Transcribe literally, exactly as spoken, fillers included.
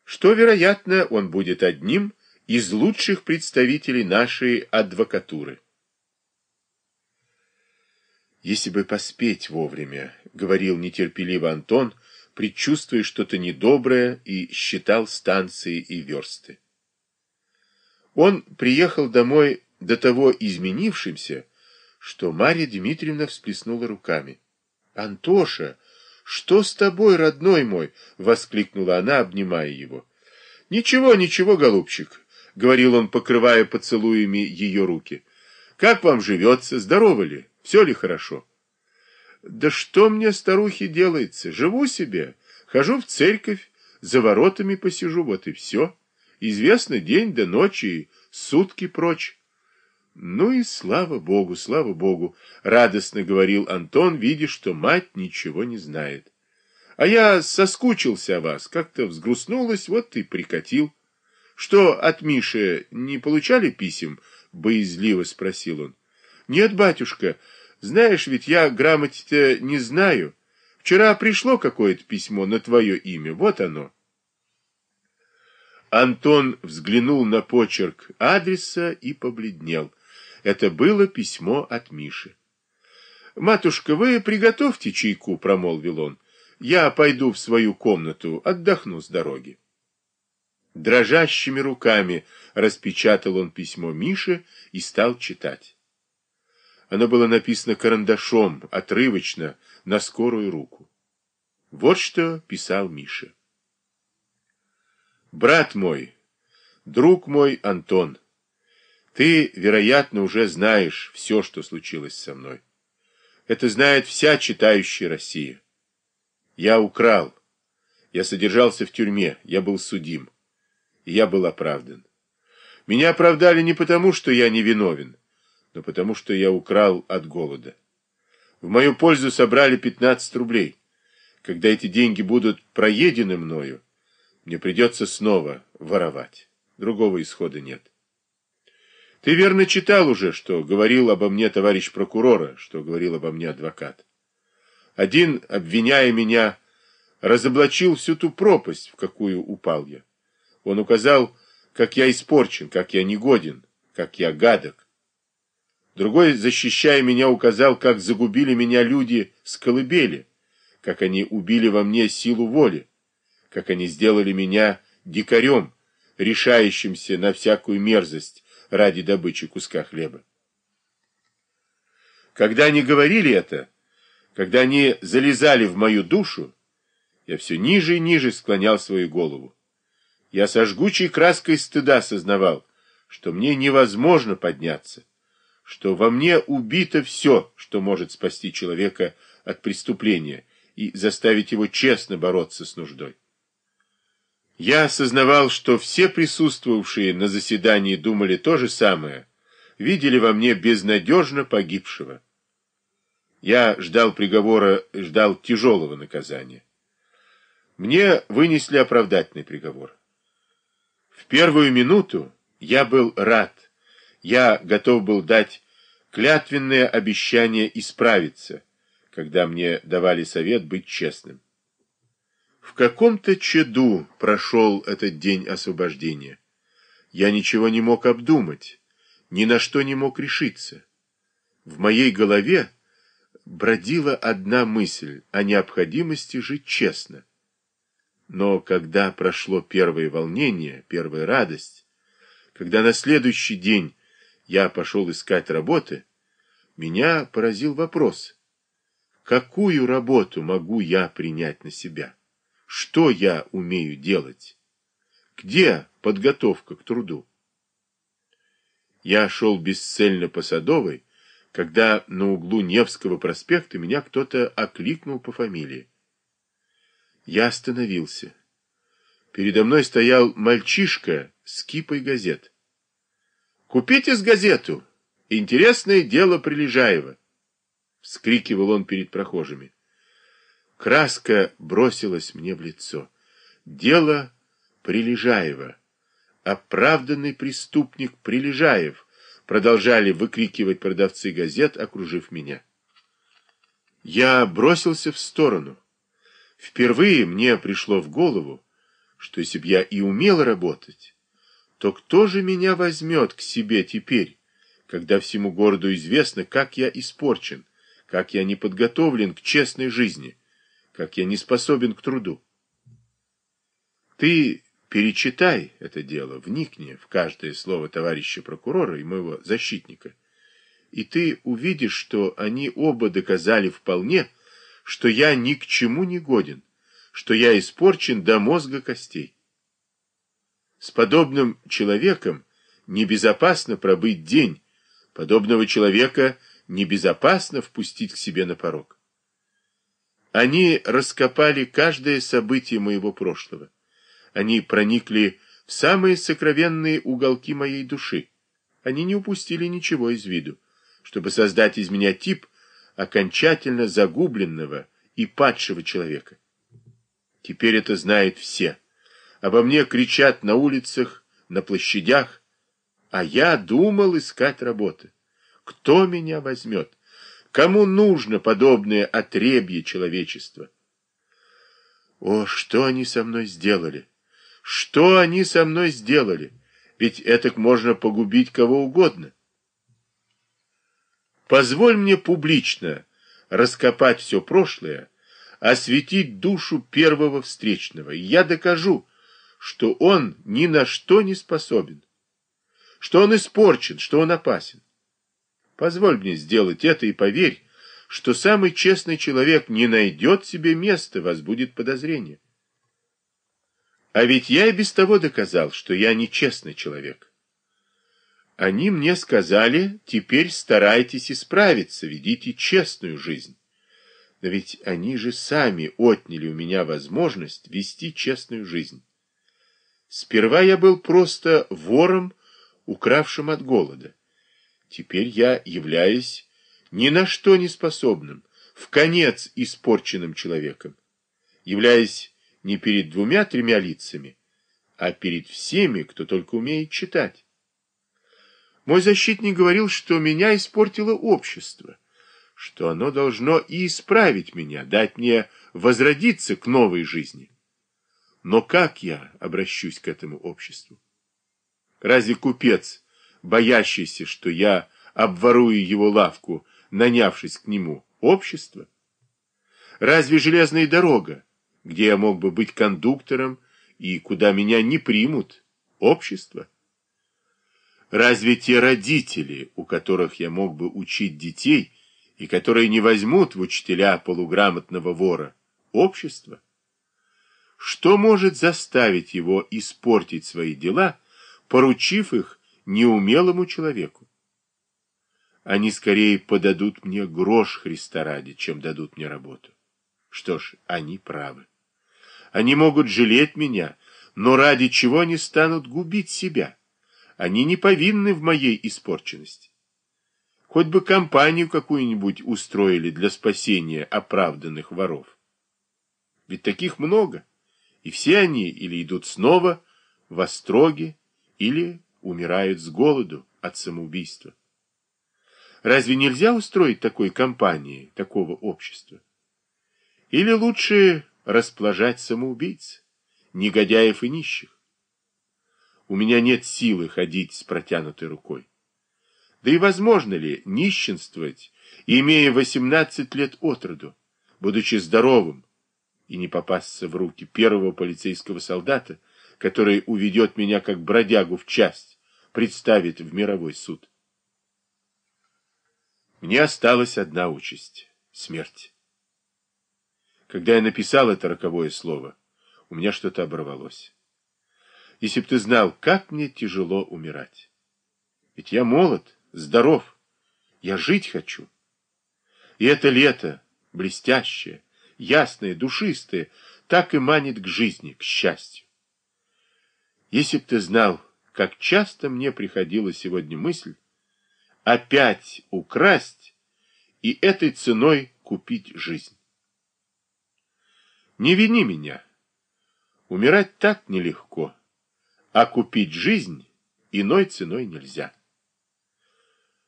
что, вероятно, он будет одним из лучших представителей нашей адвокатуры. «Если бы поспеть вовремя», — говорил нетерпеливо Антон, предчувствуя что-то недоброе, и считал станции и версты. Он приехал домой до того изменившимся, что Марья Дмитриевна всплеснула руками. «Антоша, что с тобой, родной мой?» — воскликнула она, обнимая его. «Ничего, ничего, голубчик», — говорил он, покрывая поцелуями ее руки. «Как вам живется? Здоровы ли? Все ли хорошо?» «Да что мне, старухи, делается? Живу себе, хожу в церковь, за воротами посижу, вот и все. Известно, день до ночи, сутки прочь». «Ну и слава Богу, слава Богу», — радостно говорил Антон, видя, что мать ничего не знает. «А я соскучился о вас, как-то взгрустнулась, вот и прикатил». «Что, от Миши не получали писем?» — боязливо спросил он. «Нет, батюшка, знаешь, ведь я грамоте-то не знаю. Вчера пришло какое-то письмо на твое имя, вот оно». Антон взглянул на почерк адреса и побледнел. Это было письмо от Миши. «Матушка, вы приготовьте чайку», — промолвил он. «Я пойду в свою комнату, отдохну с дороги». Дрожащими руками распечатал он письмо Миши и стал читать. Оно было написано карандашом, отрывочно, на скорую руку. Вот что писал Миша. «Брат мой, друг мой Антон, ты, вероятно, уже знаешь все, что случилось со мной. Это знает вся читающая Россия. Я украл, я содержался в тюрьме, я был судим, и я был оправдан. Меня оправдали не потому, что я невиновен, но потому, что я украл от голода. В мою пользу собрали пятнадцать рублей. Когда эти деньги будут проедены мною, мне придется снова воровать. Другого исхода нет. Ты верно читал уже, что говорил обо мне товарищ прокурора, что говорил обо мне адвокат. Один, обвиняя меня, разоблачил всю ту пропасть, в какую упал я. Он указал, как я испорчен, как я негоден, как я гадок. Другой, защищая меня, указал, как загубили меня люди с колыбели, как они убили во мне силу воли, как они сделали меня дикарем, решающимся на всякую мерзость ради добычи куска хлеба. Когда они говорили это, когда они залезали в мою душу, я все ниже и ниже склонял свою голову. Я со жгучей краской стыда сознавал, что мне невозможно подняться, что во мне убито все, что может спасти человека от преступления и заставить его честно бороться с нуждой. Я осознавал, что все присутствовавшие на заседании думали то же самое, видели во мне безнадежно погибшего. Я ждал приговора, ждал тяжелого наказания. Мне вынесли оправдательный приговор. В первую минуту я был рад, я готов был дать клятвенное обещание исправиться, когда мне давали совет быть честным. В каком-то чаду прошел этот день освобождения. Я ничего не мог обдумать, ни на что не мог решиться. В моей голове бродила одна мысль о необходимости жить честно. Но когда прошло первое волнение, первая радость, когда на следующий день я пошел искать работы, меня поразил вопрос: какую работу могу я принять на себя? Что я умею делать? Где подготовка к труду? Я шел бесцельно по Садовой, когда на углу Невского проспекта меня кто-то окликнул по фамилии. Я остановился. Передо мной стоял мальчишка с кипой газет. «Купите с газету! Интересное дело Прилежаева!» — вскрикивал он перед прохожими. Краска бросилась мне в лицо. Дело Прилежаева. Оправданный преступник Прилежаев, продолжали выкрикивать продавцы газет, окружив меня. Я бросился в сторону. Впервые мне пришло в голову, что если б я и умел работать, то кто же меня возьмет к себе теперь, когда всему городу известно, как я испорчен, как я не подготовлен к честной жизни, как я не способен к труду? Ты перечитай это дело, вникни в каждое слово товарища прокурора и моего защитника, и ты увидишь, что они оба доказали вполне, что я ни к чему не годен, что я испорчен до мозга костей. С подобным человеком небезопасно пробыть день, подобного человека небезопасно впустить к себе на порог. Они раскопали каждое событие моего прошлого. Они проникли в самые сокровенные уголки моей души. Они не упустили ничего из виду, чтобы создать из меня тип окончательно загубленного и падшего человека. Теперь это знают все. Обо мне кричат на улицах, на площадях, а я думал искать работы. Кто меня возьмет? Кому нужно подобное отребье человечества? О, что они со мной сделали? Что они со мной сделали? Ведь этак можно погубить кого угодно. Позволь мне публично раскопать все прошлое, осветить душу первого встречного, и я докажу, что он ни на что не способен, что он испорчен, что он опасен. Позволь мне сделать это и поверь, что самый честный человек не найдет себе места, возбудит подозрение. А ведь я и без того доказал, что я нечестный человек. Они мне сказали: теперь старайтесь исправиться, ведите честную жизнь. Но ведь они же сами отняли у меня возможность вести честную жизнь. Сперва я был просто вором, укравшим от голода. Теперь я являюсь ни на что не способным, вконец испорченным человеком, являясь не перед двумя-тремя лицами, а перед всеми, кто только умеет читать. Мой защитник говорил, что меня испортило общество, что оно должно и исправить меня, дать мне возродиться к новой жизни. Но как я обращусь к этому обществу? Разве купец, боящийся, что я обворую его лавку, нанявшись к нему, общество? Разве железная дорога, где я мог бы быть кондуктором и куда меня не примут, общество? Разве те родители, у которых я мог бы учить детей и которые не возьмут в учителя полуграмотного вора, общество? Что может заставить его испортить свои дела, поручив их неумелому человеку? Они скорее подадут мне грош Христа ради, чем дадут мне работу. Что ж, они правы. Они могут жалеть меня, но ради чего они станут губить себя? Они не повинны в моей испорченности. Хоть бы компанию какую-нибудь устроили для спасения оправданных воров. Ведь таких много, и все они или идут снова в остроги, или умирают с голоду от самоубийства. Разве нельзя устроить такой компании, такого общества? Или лучше расплажать самоубийц, негодяев и нищих? У меня нет силы ходить с протянутой рукой. Да и возможно ли нищенствовать, имея восемнадцать лет от роду, будучи здоровым, и не попасться в руки первого полицейского солдата, который уведет меня как бродягу в часть, представит в мировой суд? Мне осталась одна участь — смерть. Когда я написал это роковое слово, у меня что-то оборвалось. Если б ты знал, как мне тяжело умирать. Ведь я молод, здоров, я жить хочу. И это лето, блестящее, ясное, душистое, так и манит к жизни, к счастью. Если б ты знал, как часто мне приходила сегодня мысль опять украсть и этой ценой купить жизнь. Не вини меня. Умирать так нелегко, а купить жизнь иной ценой нельзя.